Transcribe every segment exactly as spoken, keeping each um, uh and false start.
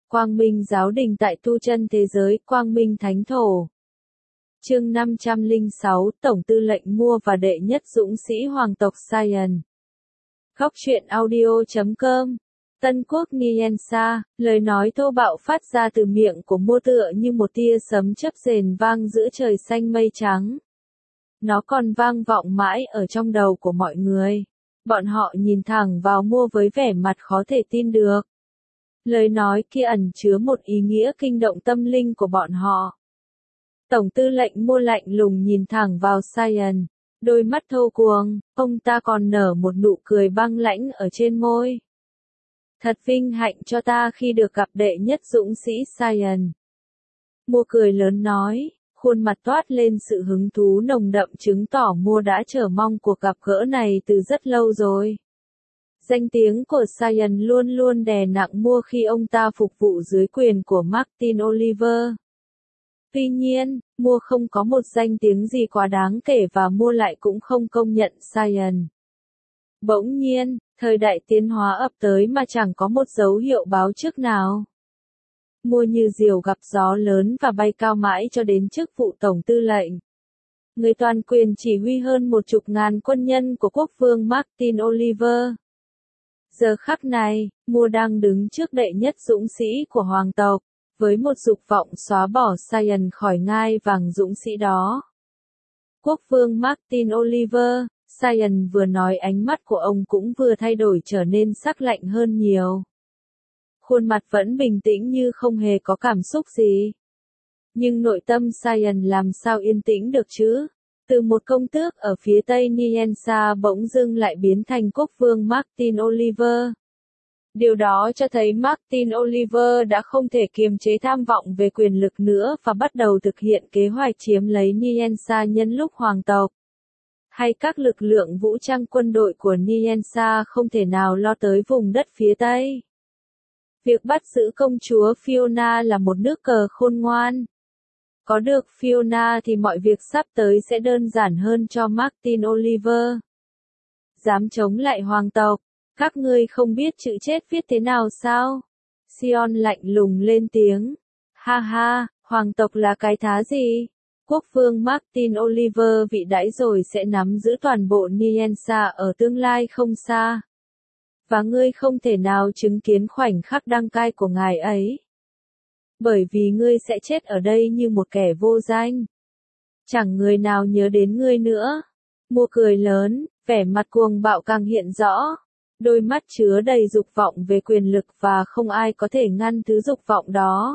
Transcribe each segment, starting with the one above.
Quang Minh Giáo Đình tại tu chân thế giới, Quang Minh Thánh Thổ. Chương năm trăm lẻ sáu, Tổng tư lệnh mua và đệ nhất dũng sĩ hoàng tộc Saiyan. Góc truyện audio chấm com. Tân Quốc Nyensa, lời nói thô bạo phát ra từ miệng của mua tựa như một tia sấm chớp rền vang giữa trời xanh mây trắng. Nó còn vang vọng mãi ở trong đầu của mọi người. Bọn họ nhìn thẳng vào mua với vẻ mặt khó thể tin được. Lời nói kia ẩn chứa một ý nghĩa kinh động tâm linh của bọn họ. Tổng tư lệnh mua lạnh lùng nhìn thẳng vào Saiyan, đôi mắt thô cuồng, ông ta còn nở một nụ cười băng lãnh ở trên môi. Thật vinh hạnh cho ta khi được gặp đệ nhất dũng sĩ Saiyan. Mua cười lớn nói, khuôn mặt toát lên sự hứng thú nồng đậm chứng tỏ mua đã chờ mong cuộc gặp gỡ này từ rất lâu rồi. Danh tiếng của Saiyan luôn luôn đè nặng mua khi ông ta phục vụ dưới quyền của Martin Oliver. Tuy nhiên, mua không có một danh tiếng gì quá đáng kể và mua lại cũng không công nhận Saiyan. Bỗng nhiên, thời đại tiến hóa ập tới mà chẳng có một dấu hiệu báo trước nào. Mua như diều gặp gió lớn và bay cao mãi cho đến chức vụ tổng tư lệnh. Người toàn quyền chỉ huy hơn một chục ngàn quân nhân của quốc vương Martin Oliver. Giờ khắc này, mua đang đứng trước đệ nhất dũng sĩ của hoàng tộc, với một dục vọng xóa bỏ Saiyan khỏi ngai vàng dũng sĩ đó. Quốc vương Martin Oliver, Saiyan vừa nói ánh mắt của ông cũng vừa thay đổi trở nên sắc lạnh hơn nhiều. Khuôn mặt vẫn bình tĩnh như không hề có cảm xúc gì. Nhưng nội tâm Saiyan làm sao yên tĩnh được chứ? Từ một công tước ở phía tây Nyensa bỗng dưng lại biến thành quốc vương Martin Oliver. Điều đó cho thấy Martin Oliver đã không thể kiềm chế tham vọng về quyền lực nữa và bắt đầu thực hiện kế hoạch chiếm lấy Nyensa nhân lúc hoàng tộc. Hay các lực lượng vũ trang quân đội của Nyensa không thể nào lo tới vùng đất phía tây. Việc bắt giữ công chúa Fiona là một nước cờ khôn ngoan. Có được Fiona thì mọi việc sắp tới sẽ đơn giản hơn cho Martin Oliver. Dám chống lại hoàng tộc, các ngươi không biết chữ chết viết thế nào sao? Sion lạnh lùng lên tiếng. Ha ha, hoàng tộc là cái thá gì? Quốc vương Martin Oliver vị đãi rồi sẽ nắm giữ toàn bộ Nyensa ở tương lai không xa. Và ngươi không thể nào chứng kiến khoảnh khắc đăng cai của ngài ấy. Bởi vì ngươi sẽ chết ở đây như một kẻ vô danh. Chẳng người nào nhớ đến ngươi nữa. Mua cười lớn, vẻ mặt cuồng bạo càng hiện rõ. Đôi mắt chứa đầy dục vọng về quyền lực và không ai có thể ngăn thứ dục vọng đó.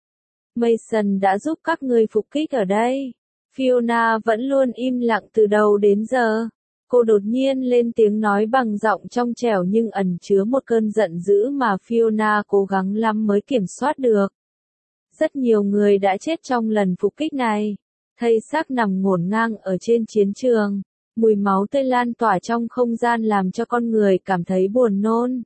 Mason đã giúp các ngươi phục kích ở đây. Fiona vẫn luôn im lặng từ đầu đến giờ. Cô đột nhiên lên tiếng nói bằng giọng trong trẻo nhưng ẩn chứa một cơn giận dữ mà Fiona cố gắng lắm mới kiểm soát được. Rất nhiều người đã chết trong lần phục kích này. Thây xác nằm ngổn ngang ở trên chiến trường. Mùi máu tươi lan tỏa trong không gian làm cho con người cảm thấy buồn nôn.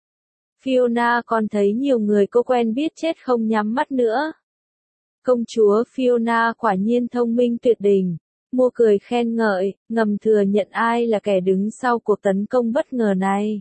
Fiona còn thấy nhiều người cô quen biết chết không nhắm mắt nữa. Công chúa Fiona quả nhiên thông minh tuyệt đỉnh. Mua cười khen ngợi, ngầm thừa nhận ai là kẻ đứng sau cuộc tấn công bất ngờ này.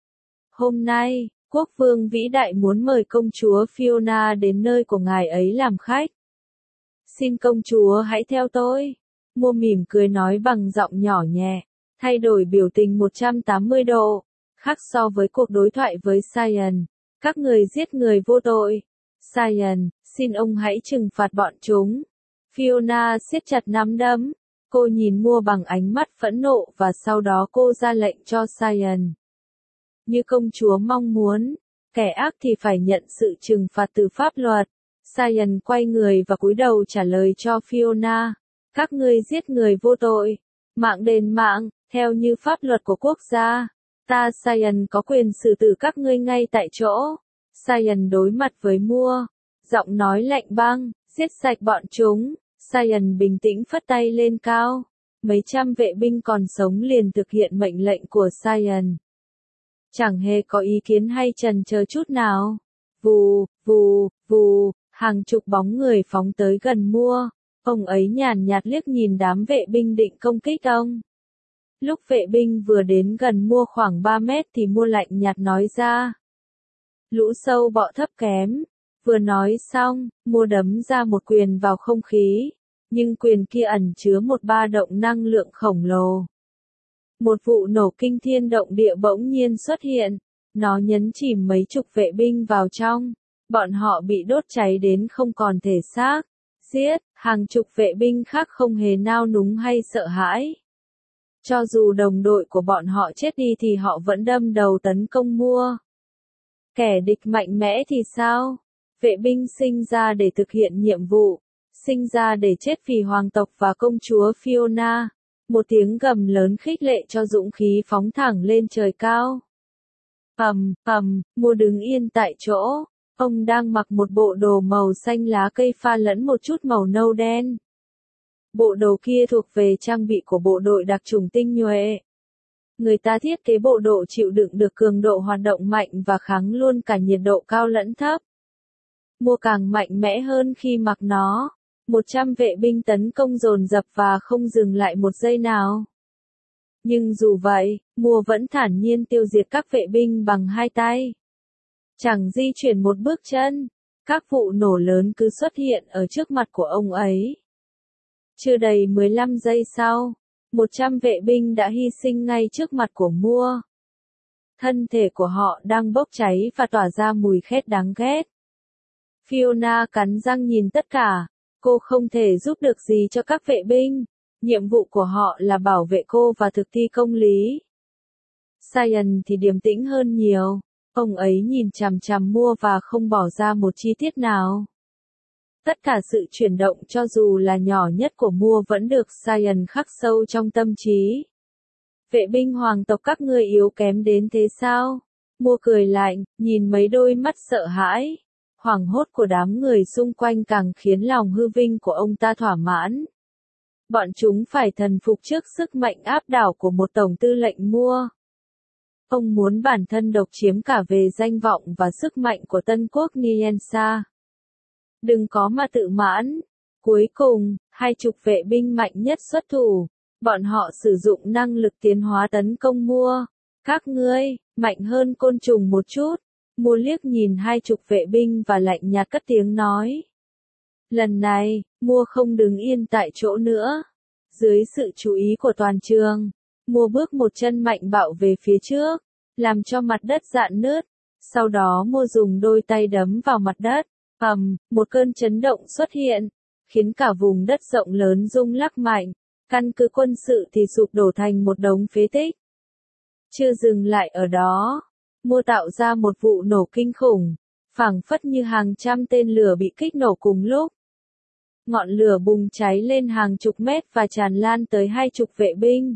Hôm nay, quốc vương vĩ đại muốn mời công chúa Fiona đến nơi của ngài ấy làm khách. Xin công chúa hãy theo tôi. Mua mỉm cười nói bằng giọng nhỏ nhẹ, thay đổi biểu tình một trăm tám mươi độ, khác so với cuộc đối thoại với Saiyan. Các người giết người vô tội. Saiyan, xin ông hãy trừng phạt bọn chúng. Fiona siết chặt nắm đấm. Cô nhìn mua bằng ánh mắt phẫn nộ và sau đó cô ra lệnh cho Saiyan. Như công chúa mong muốn, kẻ ác thì phải nhận sự trừng phạt từ pháp luật. Saiyan quay người và cúi đầu trả lời cho Fiona. Các ngươi giết người vô tội. Mạng đền mạng, theo như pháp luật của quốc gia. Ta Saiyan có quyền xử tử các ngươi ngay tại chỗ. Saiyan đối mặt với mua. Giọng nói lạnh băng, giết sạch bọn chúng. Saiyan bình tĩnh phất tay lên cao. Mấy trăm vệ binh còn sống liền thực hiện mệnh lệnh của Saiyan. Chẳng hề có ý kiến hay chần chờ chút nào. Vù, vù, vù, hàng chục bóng người phóng tới gần mua. Ông ấy nhàn nhạt liếc nhìn đám vệ binh định công kích ông. Lúc vệ binh vừa đến gần mua khoảng ba mét thì mua lạnh nhạt nói ra. Lũ sâu bọ thấp kém. Vừa nói xong, mua đấm ra một quyền vào không khí, nhưng quyền kia ẩn chứa một ba động năng lượng khổng lồ. Một vụ nổ kinh thiên động địa bỗng nhiên xuất hiện, nó nhấn chìm mấy chục vệ binh vào trong, bọn họ bị đốt cháy đến không còn thể xác, giết, hàng chục vệ binh khác không hề nao núng hay sợ hãi. Cho dù đồng đội của bọn họ chết đi thì họ vẫn đâm đầu tấn công mua. Kẻ địch mạnh mẽ thì sao? Vệ binh sinh ra để thực hiện nhiệm vụ, sinh ra để chết vì hoàng tộc và công chúa Fiona. Một tiếng gầm lớn khích lệ cho dũng khí phóng thẳng lên trời cao. Ầm, ầm, mua đứng yên tại chỗ. Ông đang mặc một bộ đồ màu xanh lá cây pha lẫn một chút màu nâu đen. Bộ đồ kia thuộc về trang bị của bộ đội đặc chủng tinh nhuệ. Người ta thiết kế bộ đồ chịu đựng được cường độ hoạt động mạnh và kháng luôn cả nhiệt độ cao lẫn thấp. Mua càng mạnh mẽ hơn khi mặc nó. Một trăm vệ binh tấn công dồn dập và không dừng lại một giây nào. Nhưng dù vậy, mua vẫn thản nhiên tiêu diệt các vệ binh bằng hai tay. Chẳng di chuyển một bước chân, các vụ nổ lớn cứ xuất hiện ở trước mặt của ông ấy. Chưa đầy mười lăm giây sau, một trăm vệ binh đã hy sinh ngay trước mặt của mua. Thân thể của họ đang bốc cháy và tỏa ra mùi khét đáng ghét. Fiona cắn răng nhìn tất cả. Cô không thể giúp được gì cho các vệ binh. Nhiệm vụ của họ là bảo vệ cô và thực thi công lý. Sion thì điềm tĩnh hơn nhiều. Ông ấy nhìn chằm chằm mua và không bỏ ra một chi tiết nào. Tất cả sự chuyển động cho dù là nhỏ nhất của mua vẫn được Sion khắc sâu trong tâm trí. Vệ binh hoàng tộc các ngươi yếu kém đến thế sao? Mua cười lạnh, nhìn mấy đôi mắt sợ hãi. Hoảng hốt của đám người xung quanh càng khiến lòng hư vinh của ông ta thỏa mãn. Bọn chúng phải thần phục trước sức mạnh áp đảo của một tổng tư lệnh mua. Ông muốn bản thân độc chiếm cả về danh vọng và sức mạnh của Tân quốc Niensa. Đừng có mà tự mãn. Cuối cùng, hai chục vệ binh mạnh nhất xuất thủ. Bọn họ sử dụng năng lực tiến hóa tấn công mua. Các ngươi, mạnh hơn côn trùng một chút. Mua liếc nhìn hai chục vệ binh và lạnh nhạt cất tiếng nói. Lần này, mua không đứng yên tại chỗ nữa. Dưới sự chú ý của toàn trường, mua bước một chân mạnh bạo về phía trước, làm cho mặt đất rạn nứt. Sau đó mua dùng đôi tay đấm vào mặt đất. Ầm, một cơn chấn động xuất hiện, khiến cả vùng đất rộng lớn rung lắc mạnh. Căn cứ quân sự thì sụp đổ thành một đống phế tích. Chưa dừng lại ở đó. Mua tạo ra một vụ nổ kinh khủng, phảng phất như hàng trăm tên lửa bị kích nổ cùng lúc. Ngọn lửa bùng cháy lên hàng chục mét và tràn lan tới hai chục vệ binh.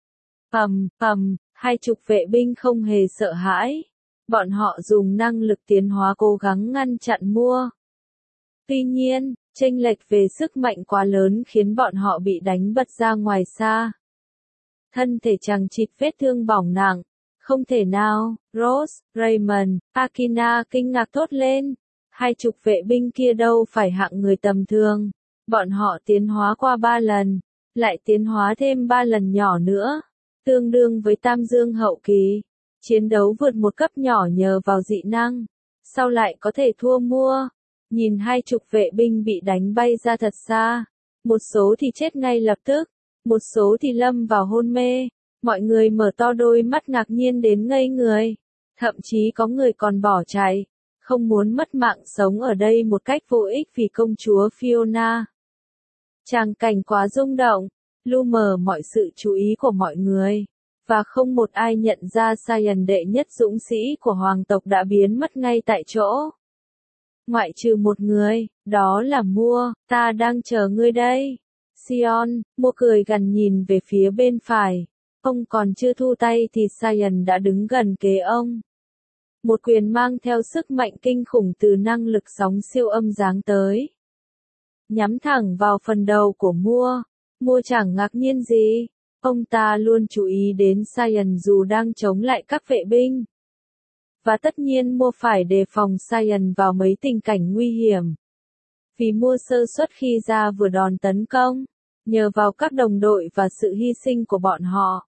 Ầm, ầm, hai chục vệ binh không hề sợ hãi. Bọn họ dùng năng lực tiến hóa cố gắng ngăn chặn mua. Tuy nhiên, chênh lệch về sức mạnh quá lớn khiến bọn họ bị đánh bật ra ngoài xa. Thân thể chằng chịt vết thương bỏng nặng. Không thể nào, Rose, Raymond, Akina kinh ngạc thốt lên. Hai chục vệ binh kia đâu phải hạng người tầm thường. Bọn họ tiến hóa qua ba lần, lại tiến hóa thêm ba lần nhỏ nữa. Tương đương với tam dương hậu kỳ. Chiến đấu vượt một cấp nhỏ nhờ vào dị năng. Sao lại có thể thua mua? Nhìn hai chục vệ binh bị đánh bay ra thật xa. Một số thì chết ngay lập tức. Một số thì lâm vào hôn mê. Mọi người mở to đôi mắt ngạc nhiên đến ngây người. Thậm chí có người còn bỏ chạy. Không muốn mất mạng sống ở đây một cách vô ích vì công chúa Fiona. Tràng cảnh quá rung động. Lu mờ mọi sự chú ý của mọi người. Và không một ai nhận ra Sion đệ nhất dũng sĩ của hoàng tộc đã biến mất ngay tại chỗ. Ngoại trừ một người, đó là Mua, ta đang chờ ngươi đây. Sion, Mua cười gằn nhìn về phía bên phải. Ông còn chưa thu tay thì Sion đã đứng gần kế ông. Một quyền mang theo sức mạnh kinh khủng từ năng lực sóng siêu âm giáng tới. Nhắm thẳng vào phần đầu của Mua. Mua chẳng ngạc nhiên gì. Ông ta luôn chú ý đến Sion dù đang chống lại các vệ binh. Và tất nhiên Mua phải đề phòng Sion vào mấy tình cảnh nguy hiểm. Vì Mua sơ suất khi ra vừa đòn tấn công. Nhờ vào các đồng đội và sự hy sinh của bọn họ.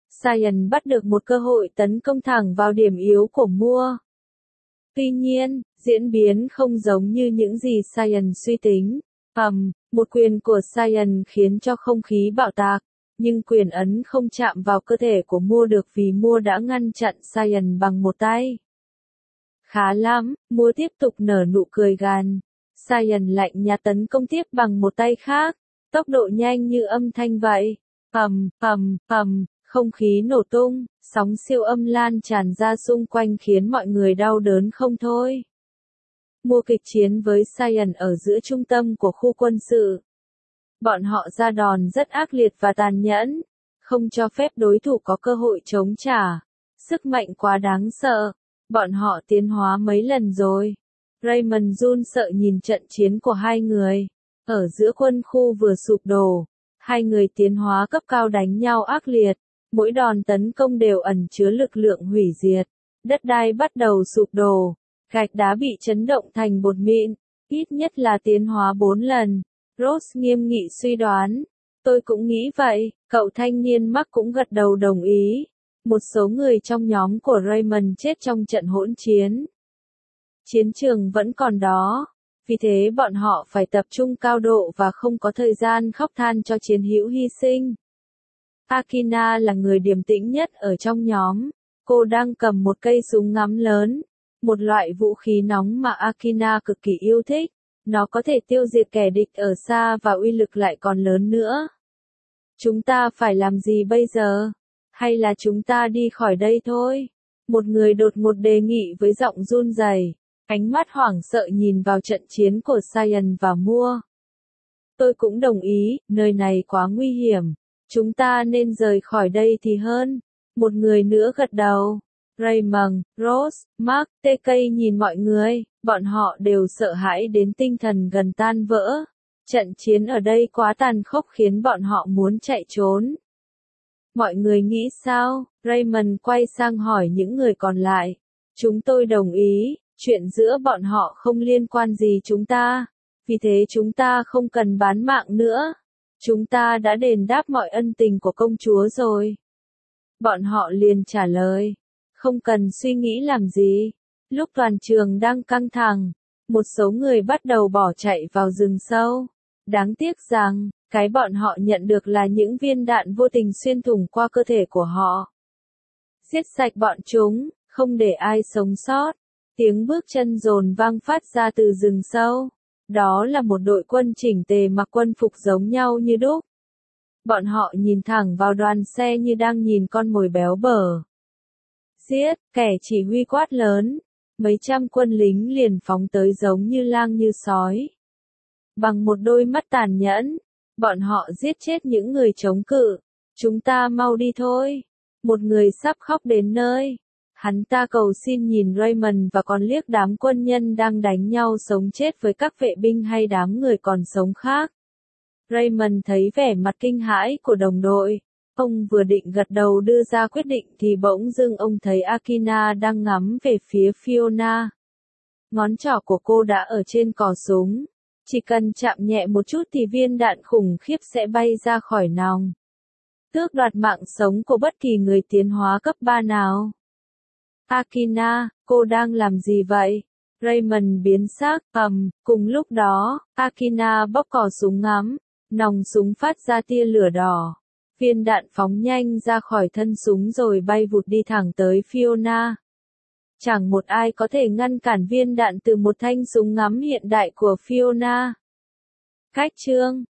Sion bắt được một cơ hội tấn công thẳng vào điểm yếu của Mua. Tuy nhiên, Diễn biến không giống như những gì Saiyan suy tính. Ầm, một quyền của Saiyan khiến cho không khí bạo tạc, nhưng quyền ấn không chạm vào cơ thể của Mua được vì Mua đã ngăn chặn Saiyan bằng một tay. Khá lắm, Mua tiếp tục nở nụ cười gằn. Saiyan lạnh nhạt tấn công tiếp bằng một tay khác, tốc độ nhanh như âm thanh vậy. Ầm, ầm, ầm, không khí nổ tung, sóng siêu âm lan tràn ra xung quanh khiến mọi người đau đớn không thôi. Mua kịch chiến với Saiyan ở giữa trung tâm của khu quân sự. Bọn họ ra đòn rất ác liệt và tàn nhẫn, không cho phép đối thủ có cơ hội chống trả. Sức mạnh quá đáng sợ. Bọn họ tiến hóa mấy lần rồi. Raymond run sợ nhìn trận chiến của hai người. Ở giữa quân khu vừa sụp đổ, hai người tiến hóa cấp cao đánh nhau ác liệt. Mỗi đòn tấn công đều ẩn chứa lực lượng hủy diệt. Đất đai bắt đầu sụp đổ. Gạch đá bị chấn động thành bột mịn. Ít nhất là tiến hóa bốn lần. Ross nghiêm nghị suy đoán. Tôi cũng nghĩ vậy. Cậu thanh niên Mark cũng gật đầu đồng ý. Một số người trong nhóm của Raymond chết trong trận hỗn chiến. Chiến trường vẫn còn đó. Vì thế bọn họ phải tập trung cao độ và không có thời gian khóc than cho chiến hữu hy sinh. Akina là người điềm tĩnh nhất ở trong nhóm. Cô đang cầm một cây súng ngắm lớn. Một loại vũ khí nóng mà Akina cực kỳ yêu thích. Nó có thể tiêu diệt kẻ địch ở xa và uy lực lại còn lớn nữa. Chúng ta phải làm gì bây giờ? Hay là chúng ta đi khỏi đây thôi? Một người đột ngột đề nghị với giọng run rẩy, ánh mắt hoảng sợ nhìn vào trận chiến của Saiyan và Mua. Tôi cũng đồng ý, nơi này quá nguy hiểm. Chúng ta nên rời khỏi đây thì hơn. Một người nữa gật đầu. Raymond, Ross, Mark, tê ca nhìn mọi người, bọn họ đều sợ hãi đến tinh thần gần tan vỡ. Trận chiến ở đây quá tàn khốc khiến bọn họ muốn chạy trốn. Mọi người nghĩ sao? Raymond quay sang hỏi những người còn lại. Chúng tôi đồng ý, chuyện giữa bọn họ không liên quan gì chúng ta. Vì thế chúng ta không cần bán mạng nữa. Chúng ta đã đền đáp mọi ân tình của công chúa rồi. Bọn họ liền trả lời. Không cần suy nghĩ làm gì. Lúc toàn trường đang căng thẳng, một số người bắt đầu bỏ chạy vào rừng sâu. Đáng tiếc rằng, cái bọn họ nhận được là những viên đạn vô tình xuyên thủng qua cơ thể của họ. Giết sạch bọn chúng, không để ai sống sót. Tiếng bước chân dồn vang phát ra từ rừng sâu. Đó là một đội quân chỉnh tề mặc quân phục giống nhau như đúc. Bọn họ nhìn thẳng vào đoàn xe như đang nhìn con mồi béo bở. Giết, kẻ chỉ huy quát lớn. Mấy trăm quân lính liền phóng tới giống như lang như sói. Bằng một đôi mắt tàn nhẫn, bọn họ giết chết những người chống cự. Chúng ta mau đi thôi. Một người sắp khóc đến nơi. Hắn ta cầu xin nhìn Raymond và còn liếc đám quân nhân đang đánh nhau sống chết với các vệ binh hay đám người còn sống khác. Raymond thấy vẻ mặt kinh hãi của đồng đội. Ông vừa định gật đầu đưa ra quyết định thì bỗng dưng ông thấy Akina đang ngắm về phía Fiona. Ngón trỏ của cô đã ở trên cò súng. Chỉ cần chạm nhẹ một chút thì viên đạn khủng khiếp sẽ bay ra khỏi nòng. Tước đoạt mạng sống của bất kỳ người tiến hóa cấp ba nào. Akina, cô đang làm gì vậy? Raymond biến sắc, ầm, cùng lúc đó, Akina bóc cò súng ngắm, nòng súng phát ra tia lửa đỏ. Viên đạn phóng nhanh ra khỏi thân súng rồi bay vụt đi thẳng tới Fiona. Chẳng một ai có thể ngăn cản viên đạn từ một thanh súng ngắm hiện đại của Fiona. Cách chương